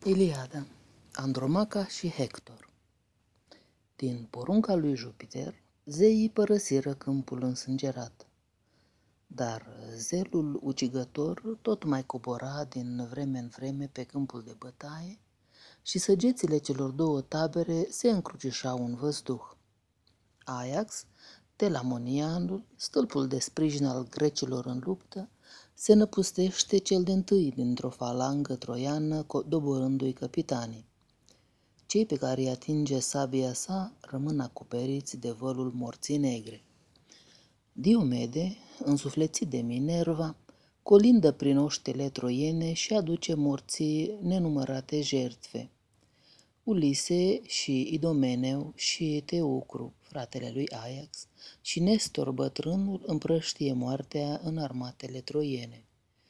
Iliada, Andromaca și Hector. Din porunca lui Jupiter, zeii părăsiră câmpul însângerat. Dar zelul ucigător tot mai cobora din vreme în vreme pe câmpul de bătaie și săgețile celor două tabere se încrucișau în văzduh. Ajax, telamonianul, stâlpul de sprijin al grecilor în luptă, se năpustește cel din-tâi dintr-o falangă troiană, doborându-i capitanii. Cei pe care îi atinge sabia sa rămân acoperiți de vălul morții negre. Diomede, însuflețit de Minerva, colindă prin oștile troiene și aduce morții nenumărate jertfe. Ulise și Idomeneu și Teucru, fratele lui Ajax, și Nestor bătrânul împrăștie moartea în armatele troiene.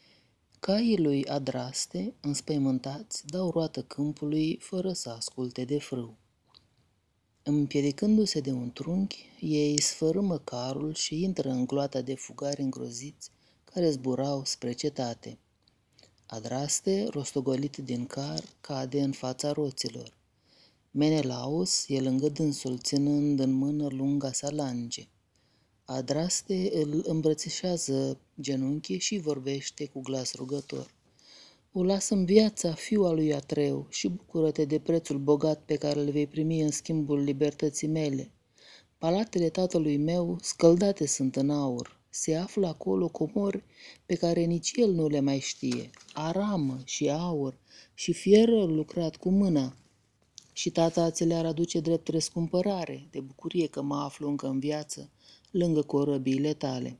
Caii lui Adraste, înspăimântați, dau roată câmpului fără să asculte de frâu. Împiedicându-se de un trunchi, ei sfărâmă carul și intră în gloata de fugari îngroziți care zburau spre cetate. Adraste, rostogolit din car, cade în fața roților. Menelaus e lângă dânsul, ținând în mână lunga sa lange. Adraste îl îmbrățișează genunchii și vorbește cu glas rugător. O lasă-mi viața, fiul al lui Atreu, și bucură-te de prețul bogat pe care îl vei primi în schimbul libertății mele. Palatele tatălui meu scăldate sunt în aur. Se află acolo comori pe care nici el nu le mai știe, aramă și aur și fier lucrat cu mâna. Și tata ți le-ar aduce drept răscumpărare, de bucurie că mă aflu încă în viață, lângă corăbiile tale.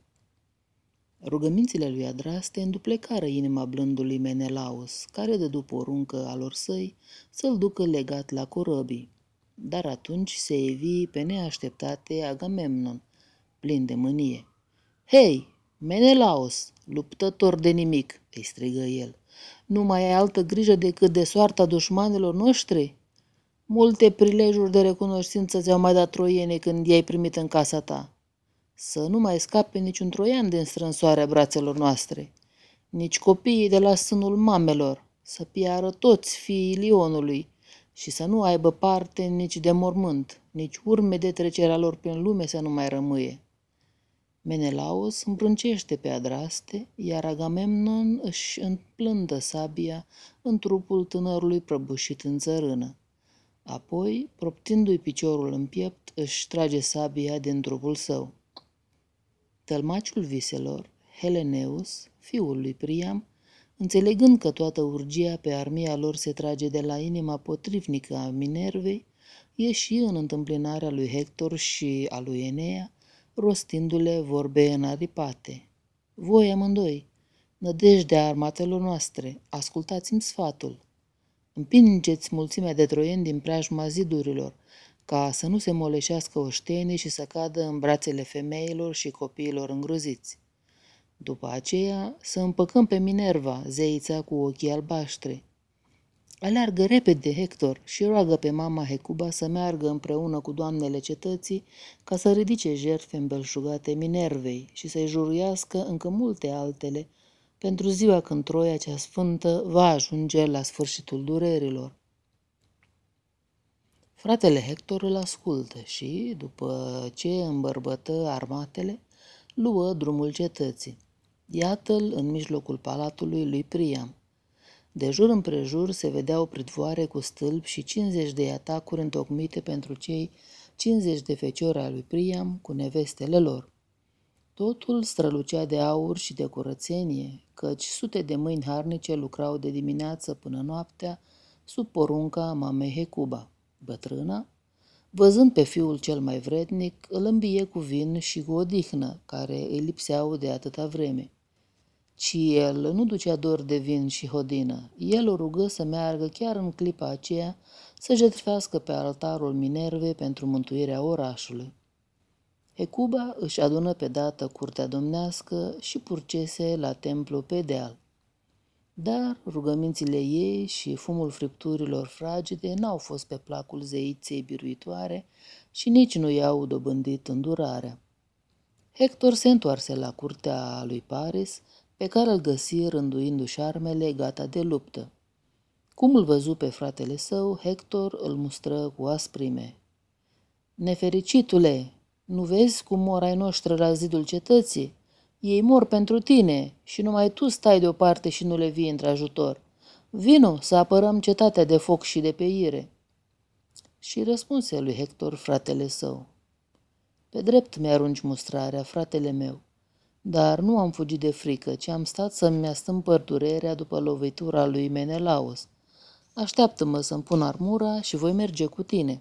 Rugămințile lui Adraste înduplecară inima blândului Menelaus, care dădu poruncă alor săi să-l ducă legat la corăbii. Dar atunci se evi pe neașteptate Agamemnon, plin de mânie. Hei, Menelaus, luptător de nimic, îi strigă el, nu mai ai altă grijă decât de soarta dușmanilor noștri? Multe prilejuri de recunoștință ți-au mai dat troiene când i-ai primit în casa ta. Să nu mai scape niciun troian din strânsoarea brațelor noastre, nici copiii de la sânul mamelor, să piară toți fiii Lionului și să nu aibă parte nici de mormânt, nici urme de trecerea lor prin lume să nu mai rămâie. Menelaus împrâncește pe Adraste, iar Agamemnon își împlândă sabia în trupul tânărului prăbușit în țărână. Apoi, proptindu-i piciorul în piept, își trage sabia din trupul său. Tălmaciul viselor, Heleneus, fiul lui Priam, înțelegând că toată urgia pe armia lor se trage de la inima potrivnică a Minervei, ieși în întâmpinarea lui Hector și a lui Enea, rostindu-le vorbe înaripate. Voi amândoi, nădejdea armatelor noastre, ascultați-mi sfatul. Împingeți mulțimea de troieni din preajma zidurilor, ca să nu se moleșească oștenii și să cadă în brațele femeilor și copiilor îngroziți. După aceea să împăcăm pe Minerva, zeița cu ochii albaștri. Aleargă repede, Hector, și roagă pe mama Hecuba să meargă împreună cu doamnele cetății ca să ridice jertfe îmbelșugate Minervei și să-i juruiască încă multe altele pentru ziua când Troia cea sfântă va ajunge la sfârșitul durerilor. Fratele Hector îl ascultă și, după ce îmbărbătă armatele, luă drumul cetății. Iată-l în mijlocul palatului lui Priam. De jur împrejur se vedeau pridvoare cu stâlpi și 50 de atacuri întocmite pentru cei 50 de feciori al lui Priam cu nevestele lor. Totul strălucea de aur și de curățenie, căci sute de mâini harnice lucrau de dimineață până noaptea sub porunca mamei Hecuba. Bătrâna, văzând pe fiul cel mai vrednic, îl îmbie cu vin și cu odihnă, care îi lipseau de atâta vreme. Ci el nu ducea dor de vin și hodină. El o rugă să meargă chiar în clipa aceea să jertfească pe altarul Minervei pentru mântuirea orașului. Hecuba își adună pe dată curtea domnească și purcese la templu pe deal. Dar rugămințile ei și fumul fripturilor fragede n-au fost pe placul zeiței biruitoare și nici nu i-au dobândit îndurarea. Hector se întoarse la curtea lui Paris, pe care îl găsi rânduindu-și armele gata de luptă. Cum îl văzu pe fratele său, Hector îl mustră cu asprime. Nefericitule, nu vezi cum mor ai noștri la zidul cetății? Ei mor pentru tine și numai tu stai deoparte și nu le vii într-ajutor. Vino să apărăm cetatea de foc și de peire. Și răspunse lui Hector fratele său. Pe drept mi-arunci mustrarea, fratele meu, dar nu am fugit de frică, ci am stat să-mi astâmpăr durerea după lovitura lui Menelaos. Așteaptă-mă să-mi pun armura și voi merge cu tine.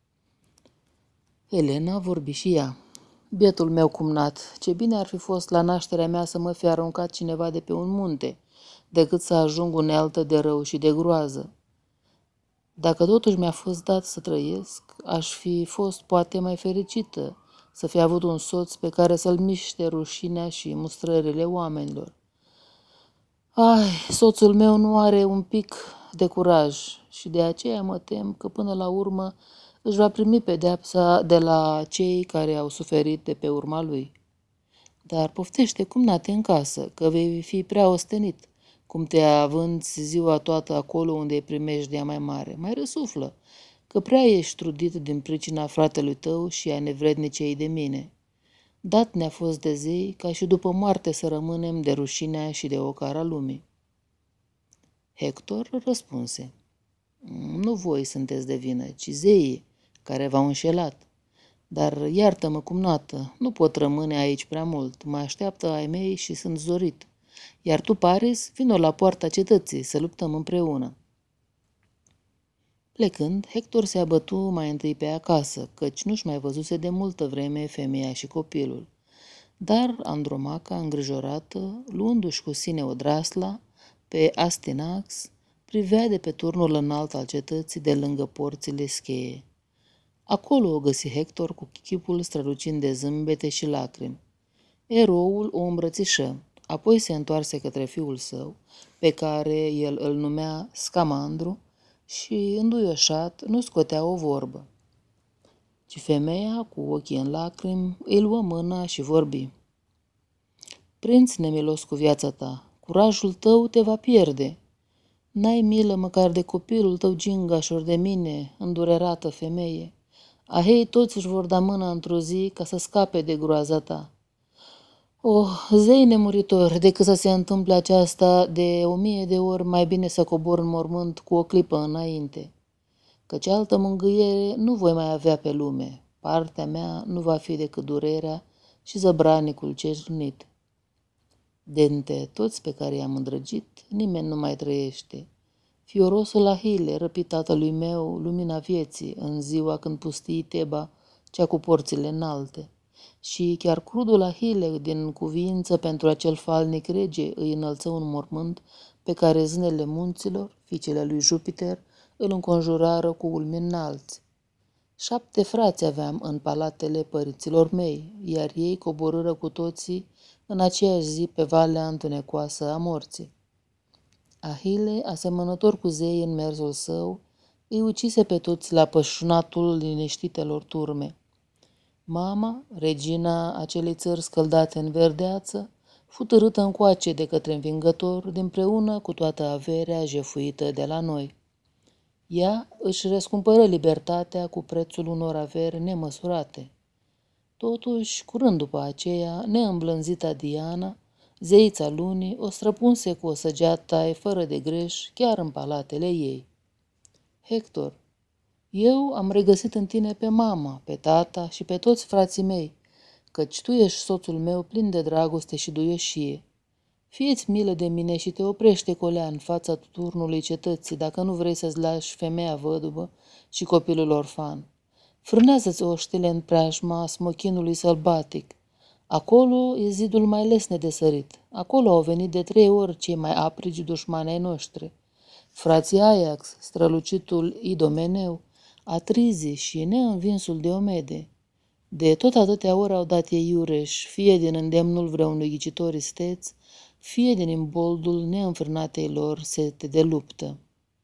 Elena vorbi și ea. Bietul meu cumnat, ce bine ar fi fost la nașterea mea să mă fi aruncat cineva de pe un munte, decât să ajung unealtă de rău și de groază. Dacă totuși mi-a fost dat să trăiesc, aș fi fost poate mai fericită să fi avut un soț pe care să-l miște rușinea și mustrările oamenilor. Ai, soțul meu nu are un pic de curaj și de aceea mă tem că până la urmă își va primi pedeapsa de la cei care au suferit de pe urma lui. Dar poftește cumnate în casă, că vei fi prea ostenit, cum te avânți ziua toată acolo unde e primejdea mai mare. Mai răsuflă, că prea ești trudit din pricina fratelui tău și a nevrednicei de mine. Dat ne-a fost de zei ca și după moarte să rămânem de rușinea și de ocara lumii. Hector răspunse, nu voi sunteți de vină, ci zeii care v-au înșelat. Dar iartă-mă, cumnată, nu pot rămâne aici prea mult, mă așteaptă ai mei și sunt zorit. Iar tu, Paris, vino la poarta cetății să luptăm împreună. Plecând, Hector se abătu mai întâi pe acasă, căci nu-și mai văzuse de multă vreme femeia și copilul. Dar Andromaca, îngrijorată, luându-și cu sine odrasla, pe Astinax, privea de pe turnul înalt al cetății de lângă porțile scheie. Acolo o găsi Hector cu chipul strălucind de zâmbete și lacrimi. Eroul o îmbrățișă, apoi se întoarse către fiul său, pe care el îl numea Scamandru, și, înduioșat, nu scotea o vorbă. Ci femeia, cu ochii în lacrimi, îi luă mâna și vorbi. Prinț nemilos cu viața ta, curajul tău te va pierde. N-ai milă măcar de copilul tău gingaș ori de mine, îndurerată femeie. Ahei toți își vor da mâna într-o zi ca să scape de groaza ta. Oh, zei nemuritor, decât să se întâmple aceasta de 1000 de ori, mai bine să cobor în mormânt cu o clipă înainte. Căci altă mângâiere nu voi mai avea pe lume. Partea mea nu va fi decât durerea și zăbranicul cernit. Dintre toți pe care i-am îndrăgit, nimeni nu mai trăiește. Fiorosul Ahile, răpit tatălui meu, lumina vieții, în ziua când pustii Teba, cea cu porțile înalte. Și chiar crudul Ahile, din cuviință pentru acel falnic rege, îi înălță un mormânt pe care zânele munților, fiicele lui Jupiter, îl înconjurară cu ulmi înalți. 7 frați aveam în palatele părinților mei, iar ei coborâră cu toții în aceeași zi pe valea întunecoasă a morții. Ahile, asemănător cu zei în mersul său, îi ucise pe toți la pășunatul liniștitelor turme. Mama, regina acelei țări scăldate în verdeață, fu târâtă încoace de către învingător, dinpreună cu toată averea jefuită de la noi. Ea își răscumpără libertatea cu prețul unor averi nemăsurate. Totuși, curând după aceea, neîmblânzita Diana, zeița lunii, o străpunse cu o săgeată fără de greș chiar în palatele ei. Hector, eu am regăsit în tine pe mama, pe tata și pe toți frații mei, căci tu ești soțul meu plin de dragoste și duioșie. Fie-ți milă de mine și te oprește colea în fața turnului cetății, dacă nu vrei să-ți lași femeia văduvă și copilul orfan. Frânează-ți oștile în preajma smochinului sălbatic. Acolo e zidul mai lesne de sărit. Acolo au venit de 3 ori cei mai aprigi dușmani ai noștri. Frații Ajax, strălucitul Idomeneu, Atrizi și neînvinsul Diomede. De tot atâtea ori au dat ei iureș, fie din îndemnul vreunui ghicitor isteț, fie din imboldul neînfrânatei lor sete de luptă.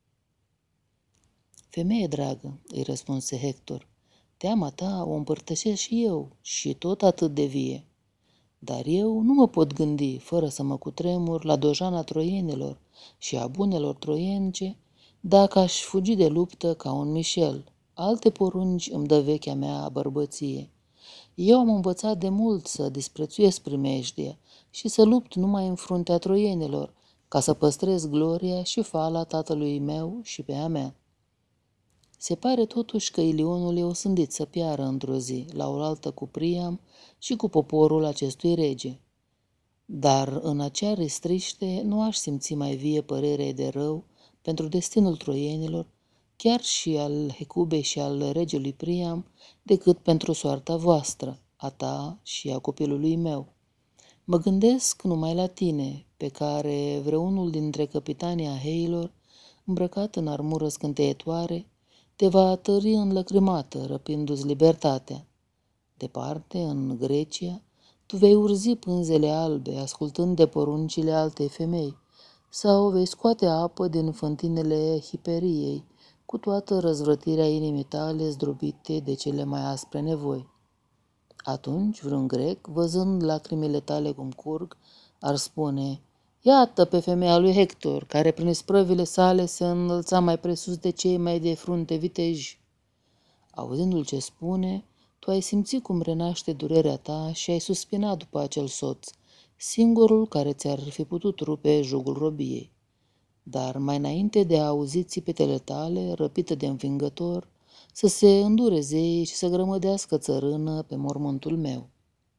Femeie dragă, îi răspunse Hector, teama ta o împărtășesc și eu, și tot atât de vie. Dar eu nu mă pot gândi, fără să mă cutremur, la dojana troienilor și a bunelor troience, Dacă aș fugi de luptă ca un Michel, alte porunci îmi dă vechea mea bărbăție. Eu am învățat de mult să disprețuiesc primejdia și să lupt numai în fruntea troienilor, ca să păstrez gloria și fala tatălui meu și pe a mea. Se pare totuși că Ilionul e osândit să piară într-o zi, la oaltă cu Priam și cu poporul acestui rege. Dar în acea restriște nu aș simți mai vie părerea de rău pentru destinul troienilor, chiar și al Hecubei și al regelui Priam, decât pentru soarta voastră, a ta și a copilului meu. Mă gândesc numai la tine, pe care vreunul dintre capitanii Aheilor, îmbrăcat în armură scânteietoare, te va tări înlăcrimată, răpindu-ți libertatea. Departe, în Grecia, tu vei urzi pânzele albe, ascultând de poruncile altei femei, sau vei scoate apă din fântinele Hiperiei, cu toată răzvrătirea inimii tale zdrobite de cele mai aspre nevoi. Atunci, vreun grec, văzând lacrimile tale cum curg, ar spune: iată pe femeia lui Hector, care prin isprăvile sale se înălța mai presus de cei mai de frunte viteji. Auzindu-l ce spune, tu ai simțit cum renaște durerea ta și ai suspinat după acel soț, singurul care ți-ar fi putut rupe jugul robiei. Dar mai înainte de a auzi țipetele tale, răpită de învingător, să se îndure zeii și să grămădească țărână pe mormântul meu.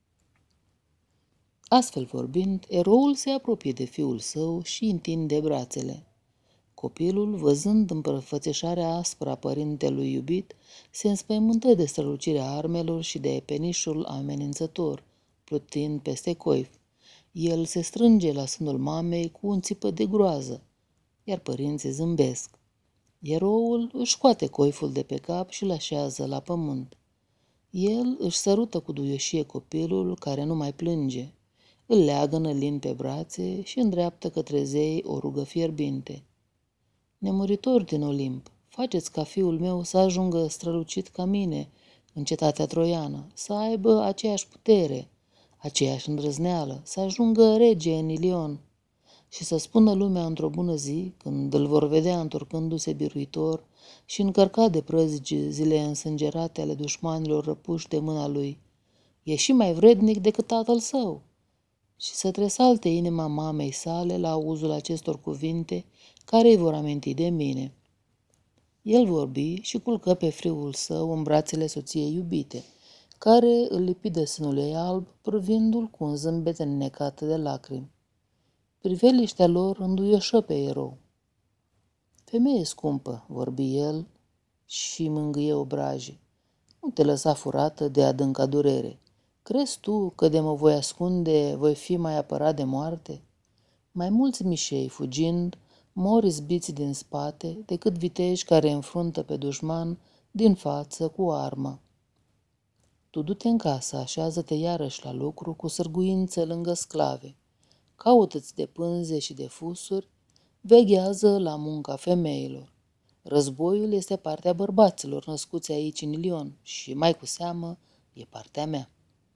Astfel vorbind, eroul se apropie de fiul său și întinde brațele. Copilul, văzând împrăfățișarea aspră a părintelui iubit, se înspăimântă de strălucirea armelor și de penișul amenințător, plutind peste coif. El se strânge la sânul mamei cu un țipă de groază, iar părinții zâmbesc. Eroul își scoate coiful de pe cap și îl așează la pământ. El își sărută cu duioșie copilul care nu mai plânge, îl leagănă lin pe brațe și îndreaptă către zei o rugă fierbinte. Nemuritori din Olimp, faceți ca fiul meu să ajungă strălucit ca mine în cetatea troiană, să aibă aceeași putere, aceeași îndrăzneală, să ajungă rege în Ilion și să spună lumea într-o bună zi, când îl vor vedea întorcându-se biruitor și încărcat de prăzici zile însângerate ale dușmanilor răpuși de mâna lui: e și mai vrednic decât tatăl său. Și să tresalte inima mamei sale la auzul acestor cuvinte care îi vor aminti de mine. El vorbi și culcă pe friul său în brațele soției iubite, care îl lipi de sânul ei alb, privindu-l cu un zâmbet înnecat de lacrimi. Priveliștea lor înduioșă pe erou. Femeie scumpă, vorbi el și mângâie obrajii, nu te lăsa furată de adânca durere. Crezi tu că de mă voi ascunde voi fi mai apărat de moarte? Mai mulți mișei, fugind, mor izbiți din spate decât viteji care înfruntă pe dușman din față cu armă. Tu du-te în casă, așează-te iarăși la lucru cu sârguință lângă sclave. Caută-ți de pânze și de fusuri, veghează la munca femeilor. Războiul este partea bărbaților născuți aici în Ilion și, mai cu seamă, e partea mea.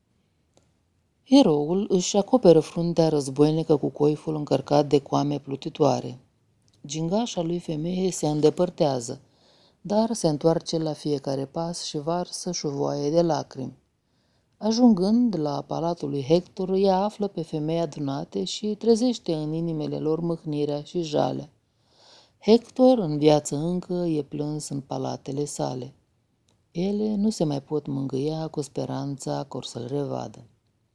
Eroul își acoperă fruntea războinică cu coiful încărcat de coame plutitoare. Gingașa lui femeie se îndepărtează, dar se întoarce la fiecare pas și varsă șuvoaie de lacrimi. Ajungând la palatul lui Hector, ea află pe femei adunate și trezește în inimile lor mâhnirea și jalea. Hector, în viață încă, e plâns în palatele sale. Ele nu se mai pot mângâia cu speranța că or să-l revadă.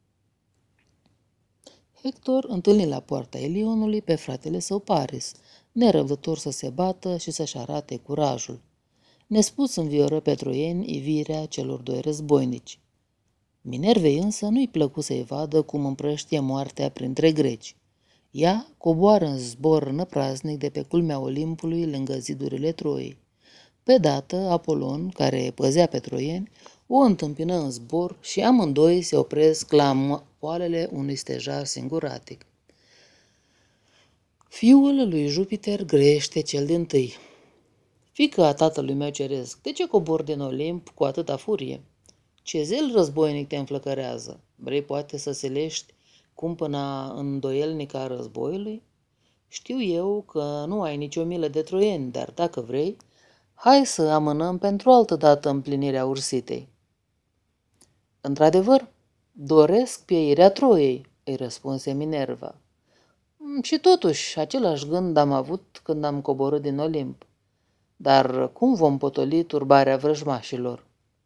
Hector întâlni la poarta Ilionului pe fratele său Paris, nerăbdător să se bată și să-și arate curajul. Nespus învioră pe troieni ivirea celor doi războinici. Minervei însă nu-i plăcu să-i vadă cum împrăștie moartea printre greci. Ea coboară în zbor năpraznic de pe culmea Olimpului lângă zidurile Troiei. Pe dată, Apolon, care păzea pe troieni, o întâmpină în zbor și amândoi se opresc la poalele unui stejar singuratic. Fiul lui Jupiter grește cel dintâi. Fică a tatălui meu ceresc, de ce cobori din Olimp cu atâta furie? Ce zel războinic te înflăcărează? Vrei poate să silești cumpăna îndoielnică a războiului? Știu eu că nu ai nicio milă de troieni, dar dacă vrei, hai să amânăm pentru altă dată împlinirea ursitei. Într-adevăr, doresc pieirea Troiei, îi răspunse Minerva. Și totuși, același gând am avut când am coborât din Olimp. Dar cum vom potoli turbarea vrăjmașilor?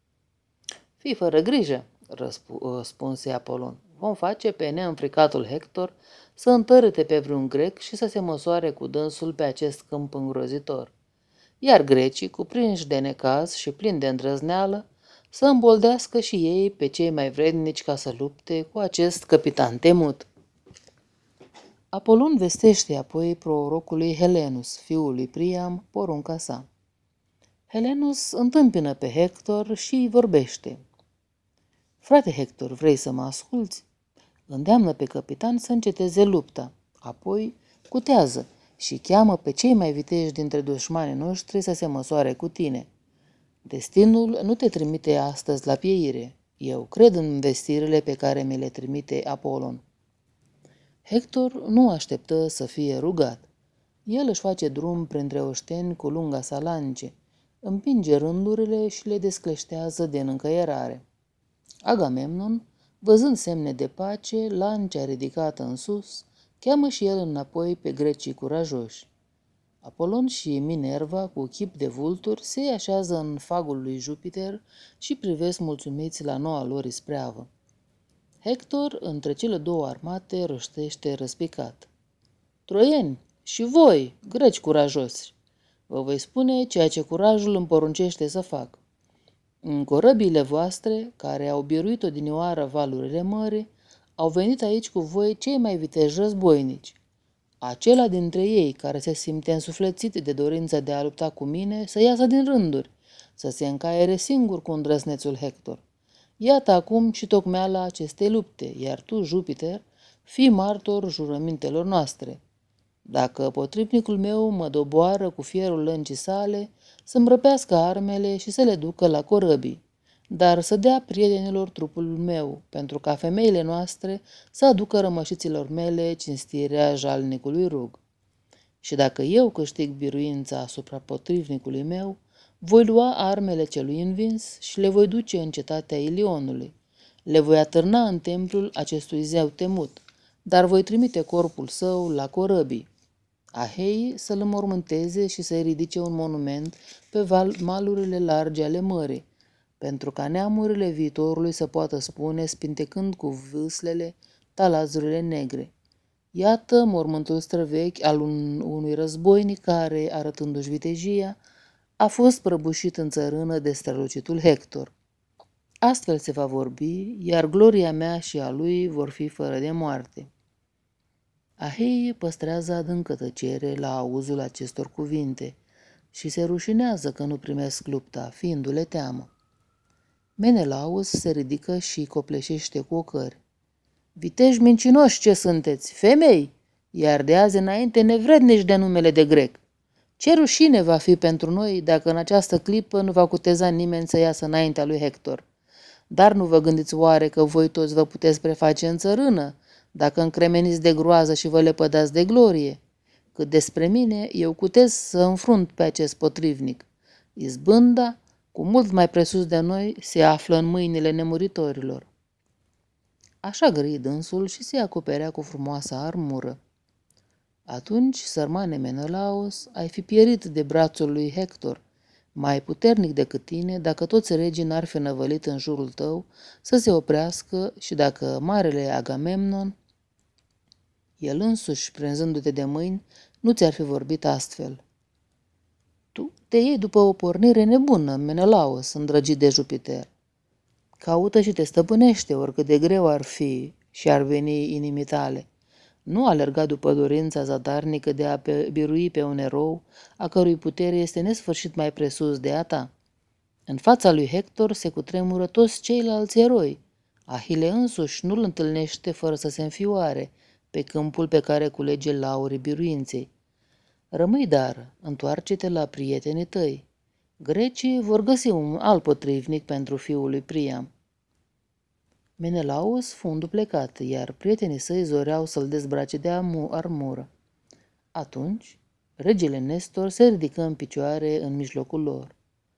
Fii fără grijă, răspunse Apolon. Vom face pe neînfricatul Hector să întărâte pe vreun grec și să se măsoare cu dânsul pe acest câmp îngrozitor. Iar grecii, cuprinși de necaz și plini de îndrăzneală, să îmboldească și ei pe cei mai vrednici ca să lupte cu acest capitan temut. Apolon vestește apoi prorocului Helenus, fiul lui Priam, porunca sa. Helenus întâmpină pe Hector și îi vorbește. Frate Hector, vrei să mă asculți? Îndeamnă pe capitan să înceteze lupta, apoi cutează și cheamă pe cei mai viteji dintre dușmanii noștri să se măsoare cu tine. Destinul nu te trimite astăzi la pieire. Eu cred în vestirile pe care mi le trimite Apolon. Hector nu așteptă să fie rugat. El își face drum printre oșteni cu lunga sa lance, împinge rândurile și le descleștează din încăierare. Agamemnon, văzând semne de pace, lancea ridicată în sus, cheamă și el înapoi pe grecii curajoși. Apolon și Minerva, cu chip de vulturi, se așează în fagul lui Jupiter și privesc mulțumiți la noua lor ispreavă. Hector, între cele două armate, rostește răspicat. Troieni, și voi, greci curajoși, vă voi spune ceea ce curajul îmi poruncește să fac. În corăbiile voastre, care au biruit odinioară valurile mării, au venit aici cu voi cei mai viteji războinici. Acela dintre ei care se simte însuflețit de dorința de a lupta cu mine să iasă din rânduri, să se încaiere singur cu îndrăznețul Hector. Iată acum și tocmeala acestei lupte, iar tu, Jupiter, fii martor jurămintelor noastre. Dacă potrivnicul meu mă doboară cu fierul lâncii sale, să-mi răpească armele și să le ducă la corăbii, dar să dea prietenilor trupul meu, pentru ca femeile noastre să aducă rămășiților mele cinstirea jalnicului rug. Și dacă eu câștig biruința asupra potrivnicului meu, voi lua armele celui învins și le voi duce în cetatea Ilionului. Le voi atârna în templul acestui zeu temut, dar voi trimite corpul său la corăbii. Aheii să-l înmormânteze și să-i ridice un monument pe malurile largi ale mării, pentru ca neamurile viitorului să poată spune, spintecând cu vâslele, talazurile negre. Iată mormântul străvechi al unui războinic care, arătându-și vitejia, a fost prăbușit în țărână de strălucitul Hector. Astfel se va vorbi, iar gloria mea și a lui vor fi fără de moarte. Ahei păstrează adâncă tăcere la auzul acestor cuvinte și se rușinează că nu primesc lupta, fiindu-le teamă. Menelaus se ridică și copleșește cu ocări. Viteji mincinoși ce sunteți, femei, iar de azi înainte nevrednici de numele de grec. Ce rușine va fi pentru noi dacă în această clipă nu va cuteza nimeni să iasă înaintea lui Hector. Dar nu vă gândiți oare că voi toți vă puteți preface în țărână, dacă încremeniți de groază și vă lepădați de glorie? Cât despre mine, eu cutez să înfrunt pe acest potrivnic. Izbânda, cu mult mai presus de noi, se află în mâinile nemuritorilor. Așa grăi dânsul și se acoperea cu frumoasa armură. Atunci, sărmane Menelaos, ai fi pierit de brațul lui Hector, mai puternic decât tine, dacă toți regii n-ar fi năvălit în jurul tău să se oprească și dacă marele Agamemnon, el însuși, prinzându-te de mâini, nu ți-ar fi vorbit astfel. Tu te iei după o pornire nebună, Menelaos, îndrăgit de Jupiter. Caută și te stăpânește, oricât de greu ar fi și ar veni inimii tale. Nu alerga după dorința zadarnică de a birui pe un erou, a cărui putere este nesfârșit mai presus de a ta. În fața lui Hector se cutremură toți ceilalți eroi. Ahile însuși nu-l întâlnește fără să se înfioare pe câmpul pe care culege laurii biruinței. Rămâi dar, întoarce-te la prietenii tăi. Grecii vor găsi un alt potrivnic pentru fiul lui Priam. Menelaus fu înduplecat, iar prietenii săi zoreau să-l dezbrace de armură. Atunci, regele Nestor se ridică în picioare în mijlocul lor.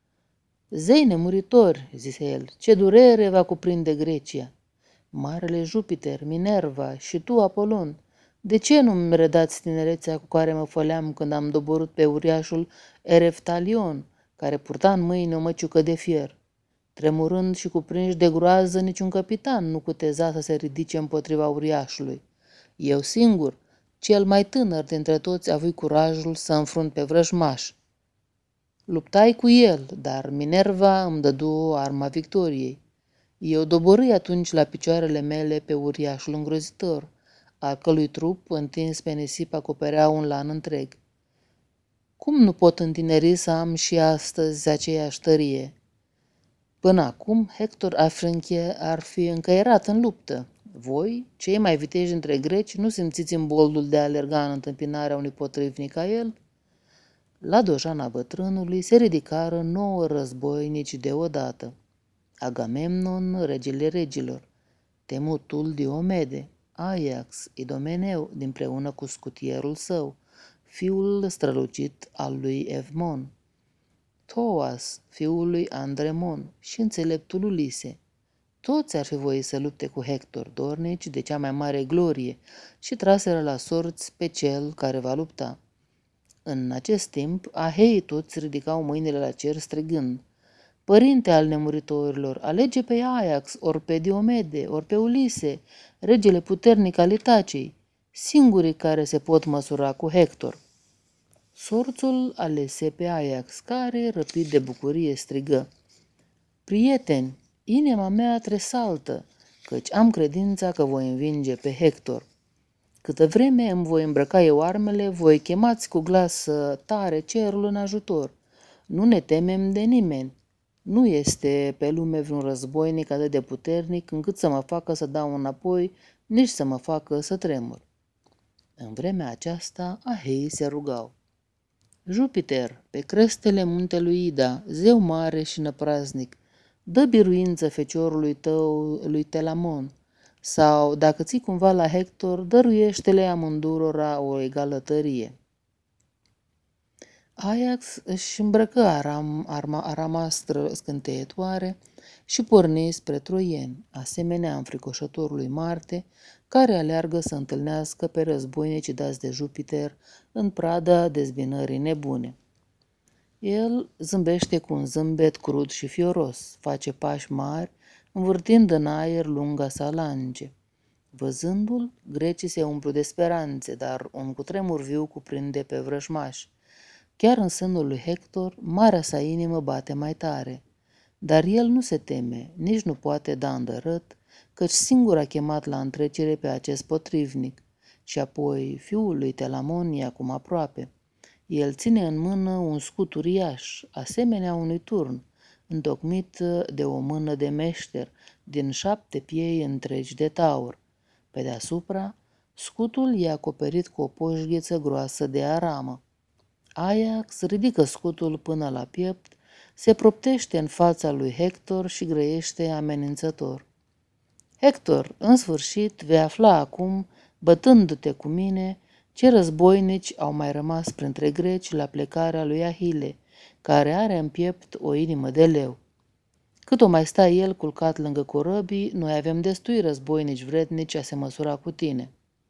Zei nemuritori, zise el, ce durere va cuprinde Grecia! Marele Jupiter, Minerva și tu, Apolon, de ce nu-mi redați tinerețea cu care mă făleam când am doborât pe uriașul Ereftalion, care purta în mâini o măciucă de fier? Tremurând și cuprinși de groază, niciun capitan nu cuteza să se ridice împotriva uriașului. Eu singur, cel mai tânăr dintre toți, avui curajul să înfrunt pe vrăjmaș. Luptai cu el, dar Minerva îmi dădu arma victoriei. Eu doborâi atunci la picioarele mele pe uriașul îngrozitor, al călui trup întins pe nisip acoperea un lan întreg. Cum nu pot întineri să am și astăzi aceeași tărie? Până acum, Hector ar fi încăierat în luptă. Voi, cei mai viteji dintre greci, nu simțiți imboldul de a alerga în întâmpinarea unui potrivnic ca el? La dojana bătrânului se ridicară 9 războinici deodată. Agamemnon, regele regilor, temutul Diomede, Ajax, Idomeneu, dinpreună cu scutierul său, fiul strălucit al lui Evmon, Thoas, fiul lui Andremon și înțeleptul Ulise. Toți ar fi voit să lupte cu Hector, dornici de cea mai mare glorie, și traseră la sorți pe cel care va lupta. În acest timp, aheii toți ridicau mâinile la cer strigând: Părinte al nemuritorilor, alege pe Ajax, ori pe Diomede, ori pe Ulise, regele puternic al Itacei, singurii care se pot măsura cu Hector. Sorțul alese pe Ajax, care, răpit de bucurie, strigă: Prieteni, inima mea tresaltă, căci am credința că voi învinge pe Hector. Câtă vreme îmi voi îmbrăca eu armele, voi chemați cu glas tare cerul în ajutor. Nu ne temem de nimeni. Nu este pe lume vreun războinic atât de puternic încât să mă facă să dau înapoi, nici să mă facă să tremur. În vremea aceasta, aheii se rugau: Jupiter, pe crestele muntelui Ida, zeu mare și năpraznic, dă biruință feciorului tău, lui Telamon, sau, dacă ții cumva la Hector, dăruiește-le amândurora o egală tărie. Ajax își îmbrăcă arma scânteietoare și porni spre troieni, asemenea înfricoșătorului Marte, care aleargă să întâlnească pe războinici dați de Jupiter în prada dezbinării nebune. El zâmbește cu un zâmbet crud și fioros, face pași mari, învârtind în aer lunga sa lange. Văzându-l, grecii se umplu de speranțe, dar un cutremur viu cuprinde pe vrăjmași. Chiar în sânul lui Hector, marea sa inimă bate mai tare. Dar el nu se teme, nici nu poate da îndărât, căci singur a chemat la întrecere pe acest potrivnic. Și apoi fiul lui Telamon e acum aproape. El ține în mână un scut uriaș, asemenea unui turn, întocmit de o mână de meșter, din 7 piei întregi de taur. Pe deasupra, scutul e acoperit cu o poșgheță groasă de aramă. Ajax ridică scutul până la piept, se proptește în fața lui Hector și grăiește amenințător: Hector, în sfârșit, vei afla acum, bătându-te cu mine, ce războinici au mai rămas printre greci la plecarea lui Ahile, care are în piept o inimă de leu. Cât o mai sta el culcat lângă corăbii, noi avem destui războinici vrednici a se măsura cu tine.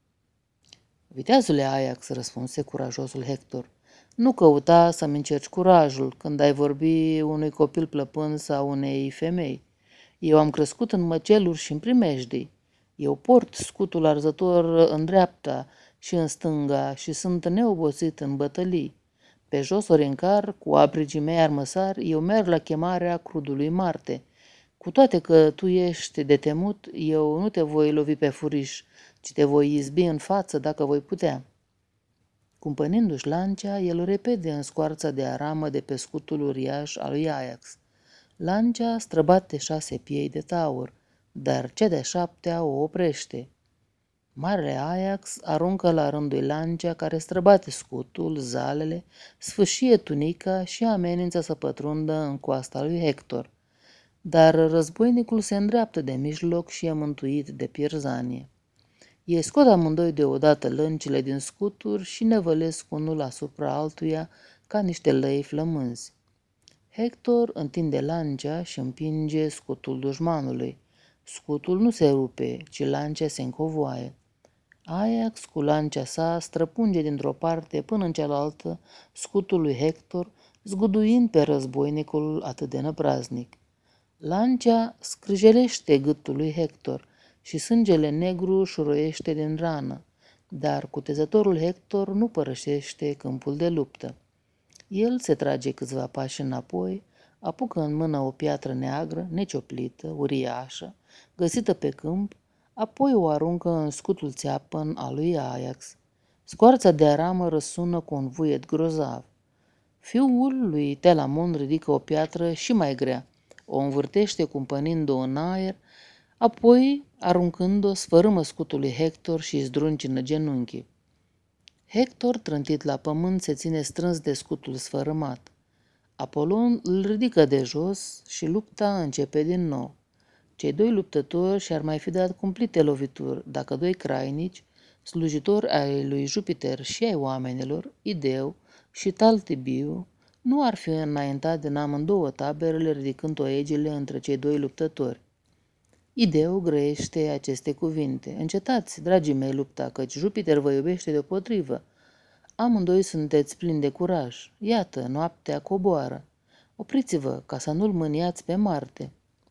Viteazule Ajax, răspunse curajosul Hector, nu căuta să-mi încerci curajul când ai vorbi unui copil plăpând sau unei femei. Eu am crescut în măceluri și în primejdii. Eu port scutul arzător în dreapta și în stânga și sunt neobosit în bătălii. Pe jos ori în car, cu aprigii mei armăsari, eu merg la chemarea crudului Marte. Cu toate că tu ești de temut, eu nu te voi lovi pe furiș, ci te voi izbi în față dacă voi putea. Cumpănindu-și lancea, el repede în scoarța de aramă de pe scutul uriaș al lui Ajax. Lancea străbate 6 piei de taur, dar cea de-a 7-a o oprește. Marele Ajax aruncă la rândul lancea care străbate scutul, zalele, sfâșie tunica și amenință să pătrundă în coasta lui Hector. Dar războinicul se îndreaptă de mijloc și e mântuit de pierzanie. Ei scot amândoi deodată lăncile din scuturi și nevălesc unul asupra altuia ca niște lăi flămânzi. Hector întinde lancea și împinge scutul dușmanului. Scutul nu se rupe, ci lancea se încovoaie. Ajax, cu lancea sa, străpunge dintr-o parte până în cealaltă scutul lui Hector, zguduind pe războinicul atât de năpraznic. Lancea scrâșelește gâtul lui Hector și sângele negru șuroiește din rană, dar cutezătorul Hector nu părăsește câmpul de luptă. El se trage câțiva pași înapoi, apucă în mână o piatră neagră, necioplită, uriașă, găsită pe câmp, apoi o aruncă în scutul țeapăn al lui Ajax. Scoarța de aramă răsună cu un vuiet grozav. Fiul lui Telamon ridică o piatră și mai grea, o învârtește cumpănind-o în aer, apoi, aruncând-o, sfărâmă scutul lui Hector și îi zdruncină genunchii. Hector, trântit la pământ, se ține strâns de scutul sfărâmat. Apolon îl ridică de jos și lupta începe din nou. Cei doi luptători și-ar mai fi dat cumplite lovituri dacă doi crainici, slujitori ai lui Jupiter și ai oamenilor, Ideu și Taltibiu, nu ar fi înaintat din amândouă taberele ridicând toiegile între cei doi luptători. Ideu grăiește aceste cuvinte: încetați, dragii mei, lupta, căci Jupiter vă iubește deopotrivă. Amândoi sunteți plini de curaj. Iată, noaptea coboară. Opriți-vă, ca să nu-l mâniați pe Marte.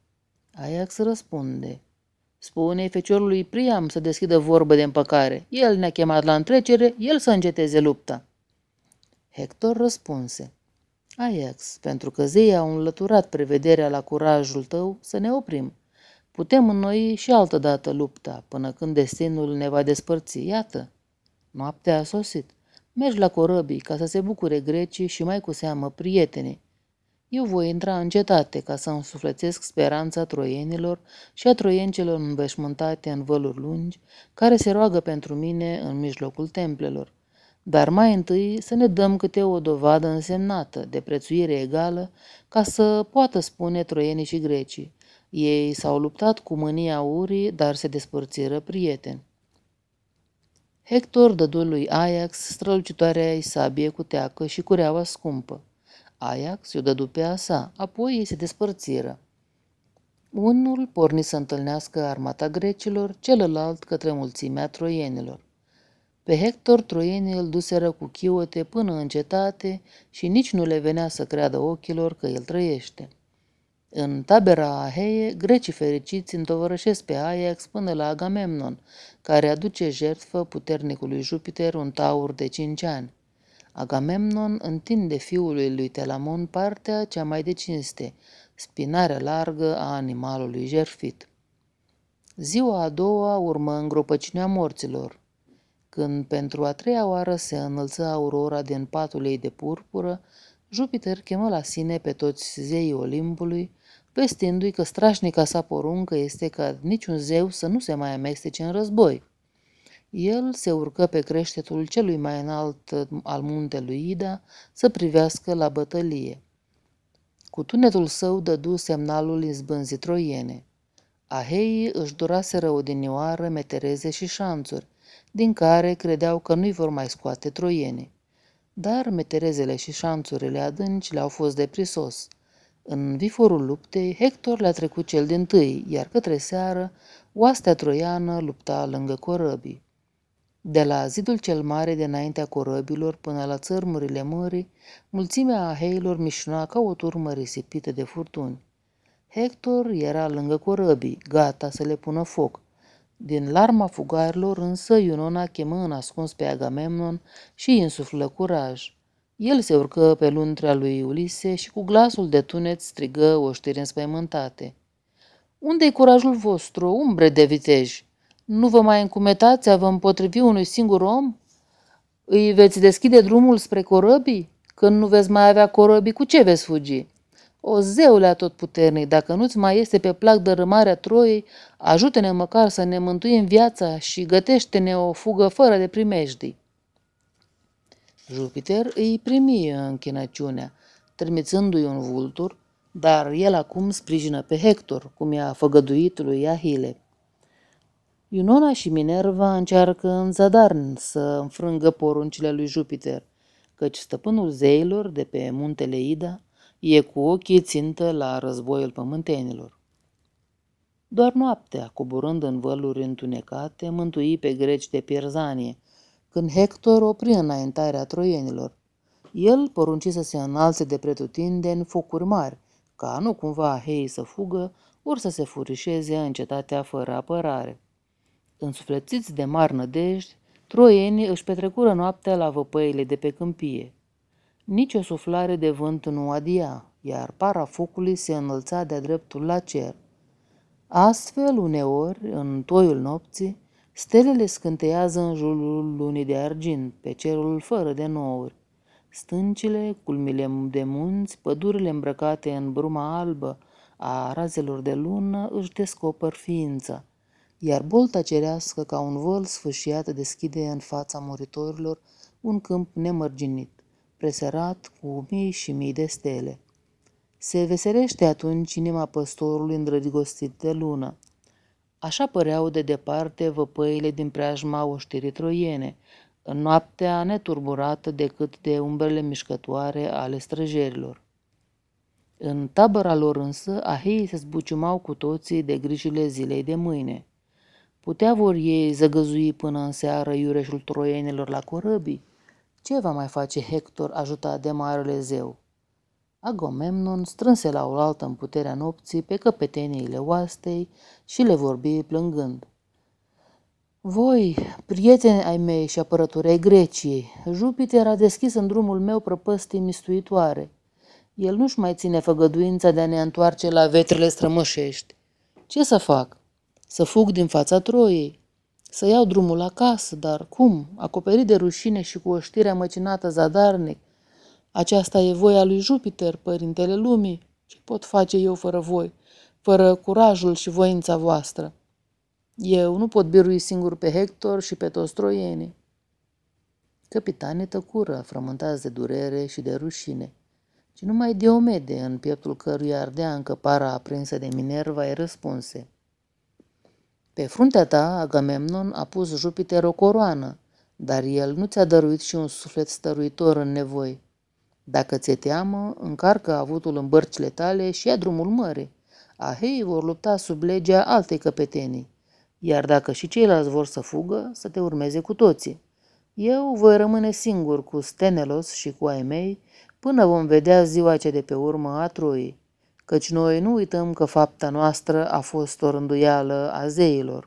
Ajax răspunde: spune-i feciorului Priam să deschidă vorbă de împăcare. El ne-a chemat la întrecere, el să înceteze lupta. Hector răspunse: Ajax, pentru că zeii au înlăturat prevederea la curajul tău, să ne oprim. Putem înnoi și altădată lupta, până când destinul ne va despărți. Iată, noaptea a sosit. Mergi la corăbii ca să se bucure grecii și mai cu seamă prietenii. Eu voi intra în cetate ca să însuflețesc speranța troienilor și a troiencelor înveșmântate în văluri lungi, care se roagă pentru mine în mijlocul templelor. Dar mai întâi să ne dăm câte o dovadă însemnată, de prețuire egală, ca să poată spune troienii și grecii: ei s-au luptat cu mânia urii, dar se despărțiră prieteni. Hector dădu lui Ajax strălucitoarea-i sabie cu teacă și cureaua scumpă. Ajax i-o dădu pe a sa, apoi ei se despărțiră. Unul porni să întâlnească armata grecilor, celălalt către mulțimea troienilor. Pe Hector troienii îl duseră cu chiote până în cetate și nici nu le venea să creadă ochilor că el trăiește. În tabera Aheie, grecii fericiți întovărășesc pe Ajax până la Agamemnon, care aduce jertfă puternicului Jupiter un taur de 5 ani. Agamemnon întinde fiului lui Telamon partea cea mai de cinste, spinarea largă a animalului jertfit. Ziua a doua urmă îngropăciunea morților. Când pentru a treia oară se înălță aurora din patul ei de purpură, Jupiter chemă la sine pe toți zeii Olimpului, vestindu-i că strașnica sa poruncă este ca niciun zeu să nu se mai amestece în război. El se urcă pe creștetul celui mai înalt al muntelui Ida să privească la bătălie. Cu tunetul său dădu semnalul izbânzii troiene. Aheii își duraseră odinioară metereze și șanțuri, din care credeau că nu-i vor mai scoate troienii. Dar meterezele și șanțurile adânci le-au fost de prisos. În viforul luptei, Hector le-a trecut cel dintâi, iar către seară, oastea troiană lupta lângă corăbii. De la zidul cel mare dinaintea corăbilor până la țărmurile mării, mulțimea aheilor mișuna ca o turmă risipită de furtuni. Hector era lângă corăbii, gata să le pună foc. Din larma fugarilor însă Iunona chemă în ascuns pe Agamemnon și îi însuflă curaj. El se urcă pe luntrea lui Ulise și cu glasul de tunet strigă oștiri înspăimântate: Unde-i curajul vostru, umbre de viteji? Nu vă mai încumetați a vă împotrivi unui singur om? Îi veți deschide drumul spre corăbii? Când nu veți mai avea corăbii, cu ce veți fugi? O, zeule atotputernic, dacă nu-ți mai este pe plac dărâmarea Troiei, ajută-ne măcar să ne mântuim viața și gătește-ne o fugă fără de primejdii. Jupiter îi primi închinăciunea, trimițându-i un vultur, dar el acum sprijină pe Hector, cum i-a făgăduit lui Ahile. Iunona și Minerva încearcă în zadar să înfrângă poruncile lui Jupiter, căci stăpânul zeilor de pe muntele Ida e cu ochii țintă la războiul pământenilor. Doar noaptea, coborând în văluri întunecate, mântui pe greci de pierzanie, când Hector opri înaintarea troienilor. El porunci să se înalțe de pretutindeni focuri mari, ca nu cumva aheii să fugă, ori să se furișeze în cetatea fără apărare. Însuflețiți de mari nădejdi, troienii își petrecură noaptea la văpăile de pe câmpie. Nici o suflare de vânt nu adia, iar para focului se înălța de-a dreptul la cer. Astfel, uneori, în toiul nopții, stelele scânteiază în jurul lunii de argint, pe cerul fără de nouri. Stâncile, culmile de munți, pădurile îmbrăcate în bruma albă a razelor de lună își descoper ființa, iar bolta cerească ca un văl sfâșiat deschide în fața muritorilor un câmp nemărginit, preserat cu mii și mii de stele. Se veselește atunci inima păstorului îndrăgostit de lună. Așa păreau de departe văpăile din preajma oștirii troiene, în noaptea neturburată decât de umbrele mișcătoare ale străjerilor. În tabăra lor însă, aheii se zbuciumau cu toții de grijile zilei de mâine. Putea vor ei zăgăzui până în seară iureșul troienilor la corăbii? Ce va mai face Hector ajutat de marele zeu? Agamemnon strânse la oaltă în puterea nopții pe căpeteniile oastei și le vorbi plângând. Voi, prieteni ai mei și apărători ai Greciei, Jupiter a deschis în drumul meu prăpăstii mistuitoare. El nu-și mai ține făgăduința de a ne întoarce la vetrele strămoșești. Ce să fac? Să fug din fața Troiei? Să iau drumul acasă, dar cum? Acoperit de rușine și cu o știre măcinată zadarnic? Aceasta e voia lui Jupiter, părintele lumii. Ce pot face eu fără voi, fără curajul și voința voastră? Eu nu pot birui singur pe Hector și pe toți troienii. Capitanii tăcură, frământați de durere și de rușine, ci numai Diomede, în pieptul căruia ardea încă para aprinsă de Minerva, îi răspunse. Pe fruntea ta, Agamemnon, a pus Jupiter o coroană, dar el nu ți-a dăruit și un suflet stăruitor în nevoi. Dacă ți-e teamă, încarcă avutul în bărcile tale și ia drumul mării. Aheii vor lupta sub legea altei căpetenii, iar dacă și ceilalți vor să fugă, să te urmeze cu toții. Eu voi rămâne singur cu Stenelos și cu ai mei până vom vedea ziua cea de pe urmă a Troiei, căci noi nu uităm că fapta noastră a fost o rânduială a zeilor.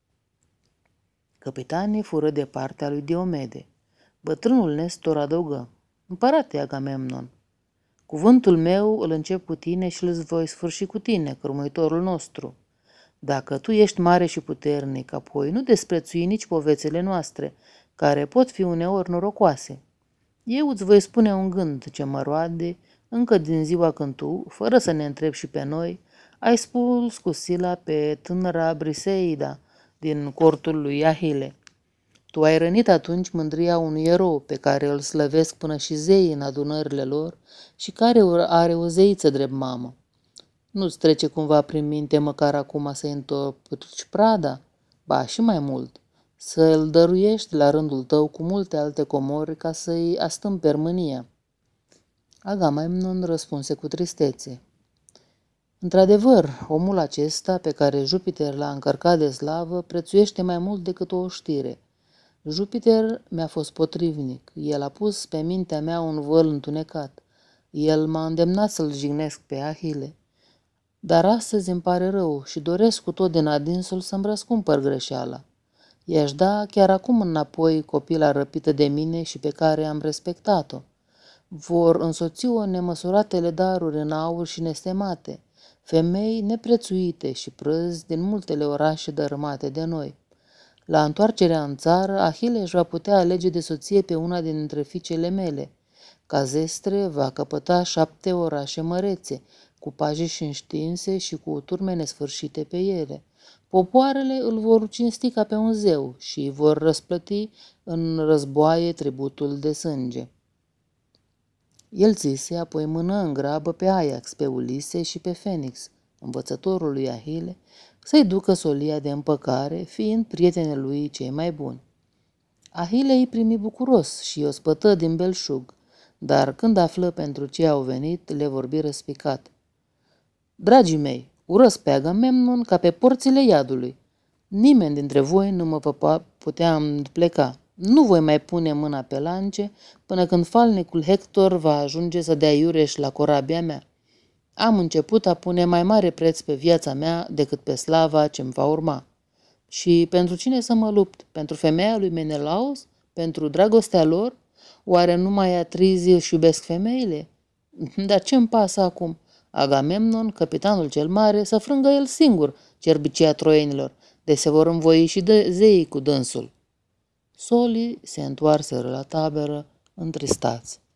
Capitanii fură de partea lui Diomede. Bătrânul Nestor adăugă. Împărate Agamemnon, cuvântul meu îl încep cu tine și îl voi sfârși cu tine, cărmuitorul nostru. Dacă tu ești mare și puternic, apoi nu desprețui nici povețele noastre, care pot fi uneori norocoase. Eu îți voi spune un gând ce mă roade încă din ziua când tu, fără să ne întrebi și pe noi, ai spus cu sila pe tânăra Briseida din cortul lui Ahile. Tu ai rănit atunci mândria unui erou pe care îl slăvesc până și zeii în adunările lor și care are o zeiță drept mamă. Nu-ți trece cumva prin minte măcar acum să-i întorci prada? Ba, și mai mult, să-l dăruiești la rândul tău cu multe alte comori ca să-i astâmperi mânia. Agamemnon răspunse cu tristețe. Într-adevăr, omul acesta, pe care Jupiter l-a încărcat de slavă, prețuiește mai mult decât o știre. Jupiter mi-a fost potrivnic, el a pus pe mintea mea un văl întunecat, el m-a îndemnat să-l jignesc pe Ahile. Dar astăzi îmi pare rău și doresc cu tot din adinsul să-mi răscumpăr greșeala. I-aș da chiar acum înapoi copila răpită de mine și pe care am respectat-o. Vor însoți-o nemăsuratele daruri în aur și nestemate, femei neprețuite și prăzi din multele orașe dărâmate de noi. La întoarcerea în țară, Ahile își va putea alege de soție pe una dintre fiicele mele. Cazestre va căpăta 7 orașe mărețe, cu pajiși înștiinse și cu turme nesfârșite pe ele. Popoarele îl vor cinsti ca pe un zeu și vor răsplăti în războaie tributul de sânge. El țise apoi mână în grabă pe Ajax, pe Ulise și pe Fenix, învățătorul lui Ahile, să-i ducă solia de împăcare, fiind prietenii lui cei mai buni. Ahile îi primi bucuros și o spătă din belșug, dar când află pentru ce au venit, le vorbi răspicat. Dragii mei, urăsc pe Agamemnon ca pe porțile iadului. Nimeni dintre voi nu mă putea îndupleca. Nu voi mai pune mâna pe lance până când falnicul Hector va ajunge să dea iureș la corabia mea. Am început a pune mai mare preț pe viața mea decât pe slava ce-mi va urma. Și pentru cine să mă lupt? Pentru femeia lui Menelaos? Pentru dragostea lor? Oare numai atrizii își iubesc femeile? Dar ce-mi pasă acum? Agamemnon, capitanul cel mare, să frângă el singur cerbicia troienilor, de se vor învoi și de zeii cu dânsul. Solii se întoarseră la tabără întristați.